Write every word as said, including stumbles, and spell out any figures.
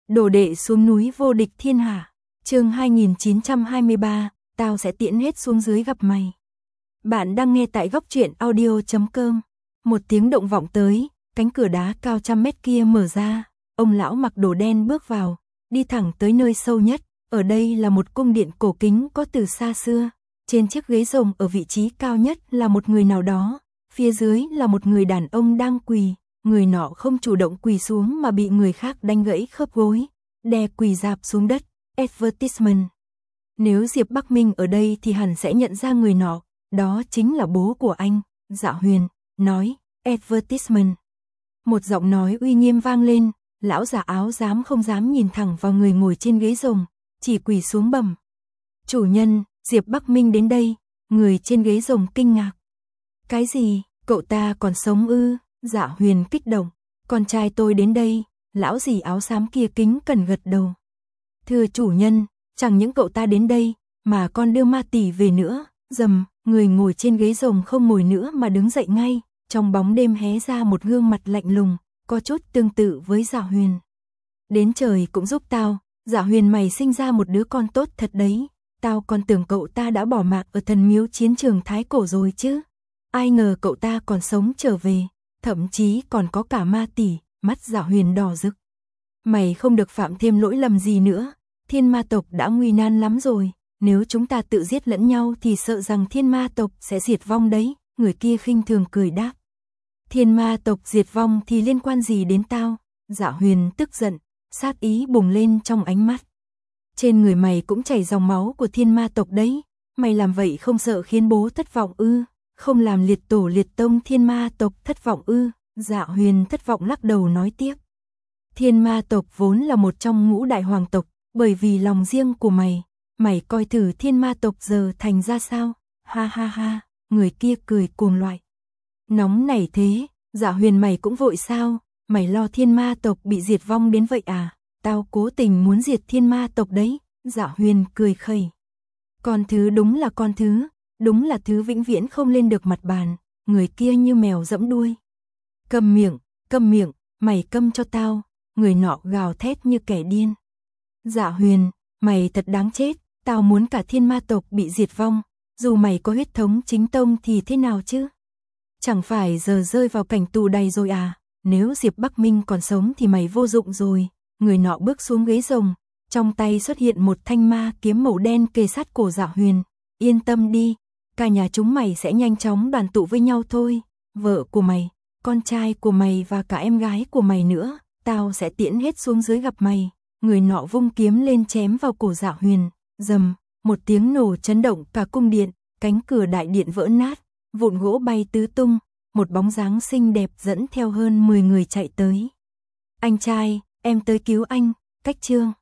Đồ đệ xuống núi vô địch thiên hạ. Chương hai nghìn chín trăm hai mươi ba, tao sẽ tiễn hết xuống dưới gặp mày. Bạn đang nghe tại góc truyện audio chấm com. Một tiếng động vọng tới, cánh cửa đá cao trăm mét kia mở ra, ông lão mặc đồ đen bước vào, đi thẳng tới nơi sâu nhất. Ở đây là một cung điện cổ kính có từ xa xưa. Trên chiếc ghế rồng ở vị trí cao nhất là một người nào đó, phía dưới là một người đàn ông đang quỳ. Người nọ không chủ động quỳ xuống mà bị người khác đánh gãy khớp gối, đè quỳ rạp xuống đất. Advertisement. Nếu Diệp Bắc Minh ở đây thì hẳn sẽ nhận ra người nọ, đó chính là bố của anh. Dạ Huyền nói, advertisement. Một giọng nói uy nghiêm vang lên, lão già áo dám không dám nhìn thẳng vào người ngồi trên ghế rồng, chỉ quỳ xuống bẩm. Chủ nhân, Diệp Bắc Minh đến đây. Người trên ghế rồng kinh ngạc. Cái gì, cậu ta còn sống ư? Dạ Huyền kích động. Con trai tôi đến đây. Lão dì áo xám kia kính cẩn gật đầu. Thưa chủ nhân, chẳng những cậu ta đến đây, mà con đưa ma tỷ về nữa. Dầm, người ngồi trên ghế rồng không ngồi nữa mà đứng dậy ngay. Trong bóng đêm hé ra một gương mặt lạnh lùng, có chút tương tự với Dạ Huyền. Đến trời cũng giúp tao. Dạ Huyền, mày sinh ra một đứa con tốt thật đấy. Tao còn tưởng cậu ta đã bỏ mạng ở thần miếu chiến trường Thái Cổ rồi chứ. Ai ngờ cậu ta còn sống trở về, thậm chí còn có cả ma tỷ. Mắt Dạ Huyền đỏ rực. Mày không được phạm thêm lỗi lầm gì nữa. Thiên ma tộc đã nguy nan lắm rồi. Nếu chúng ta tự giết lẫn nhau thì sợ rằng thiên ma tộc sẽ diệt vong đấy. Người kia khinh thường cười đáp. Thiên ma tộc diệt vong thì liên quan gì đến tao? Dạ Huyền tức giận, sát ý bùng lên trong ánh mắt. Trên người mày cũng chảy dòng máu của thiên ma tộc đấy. Mày làm vậy không sợ khiến bố thất vọng ư? Không làm liệt tổ liệt tông thiên ma tộc thất vọng ư? Dạ Huyền thất vọng lắc đầu nói tiếp. Thiên ma tộc vốn là một trong ngũ đại hoàng tộc, bởi vì lòng riêng của mày, mày coi thử thiên ma tộc giờ thành ra sao? Ha ha ha, người kia cười cuồng loại. Nóng nảy thế, Dạ Huyền mày cũng vội sao? Mày lo thiên ma tộc bị diệt vong đến vậy à? Tao cố tình muốn diệt thiên ma tộc đấy. Dạ Huyền cười khẩy. Con thứ đúng là con thứ, đúng là thứ vĩnh viễn không lên được mặt bàn. Người kia như mèo dẫm đuôi. Câm miệng, câm miệng, mày câm cho tao. Người nọ gào thét như kẻ điên. Dạ Huyền, mày thật đáng chết. Tao muốn cả thiên ma tộc bị diệt vong. Dù mày có huyết thống chính tông thì thế nào chứ? Chẳng phải giờ rơi vào cảnh tù đầy rồi à? Nếu Diệp Bắc Minh còn sống thì mày vô dụng rồi. Người nọ bước xuống ghế rồng, trong tay xuất hiện một thanh ma kiếm màu đen kề sát cổ Dạ Huyền. Yên tâm đi, cả nhà chúng mày sẽ nhanh chóng đoàn tụ với nhau thôi. Vợ của mày, con trai của mày và cả em gái của mày nữa, tao sẽ tiễn hết xuống dưới gặp mày. Người nọ vung kiếm lên chém vào cổ Dạ Huyền. Dầm, một tiếng nổ chấn động cả cung điện, cánh cửa đại điện vỡ nát, vụn gỗ bay tứ tung, một bóng dáng xinh đẹp dẫn theo hơn mười người chạy tới. Anh trai, em tới cứu anh. Cách chương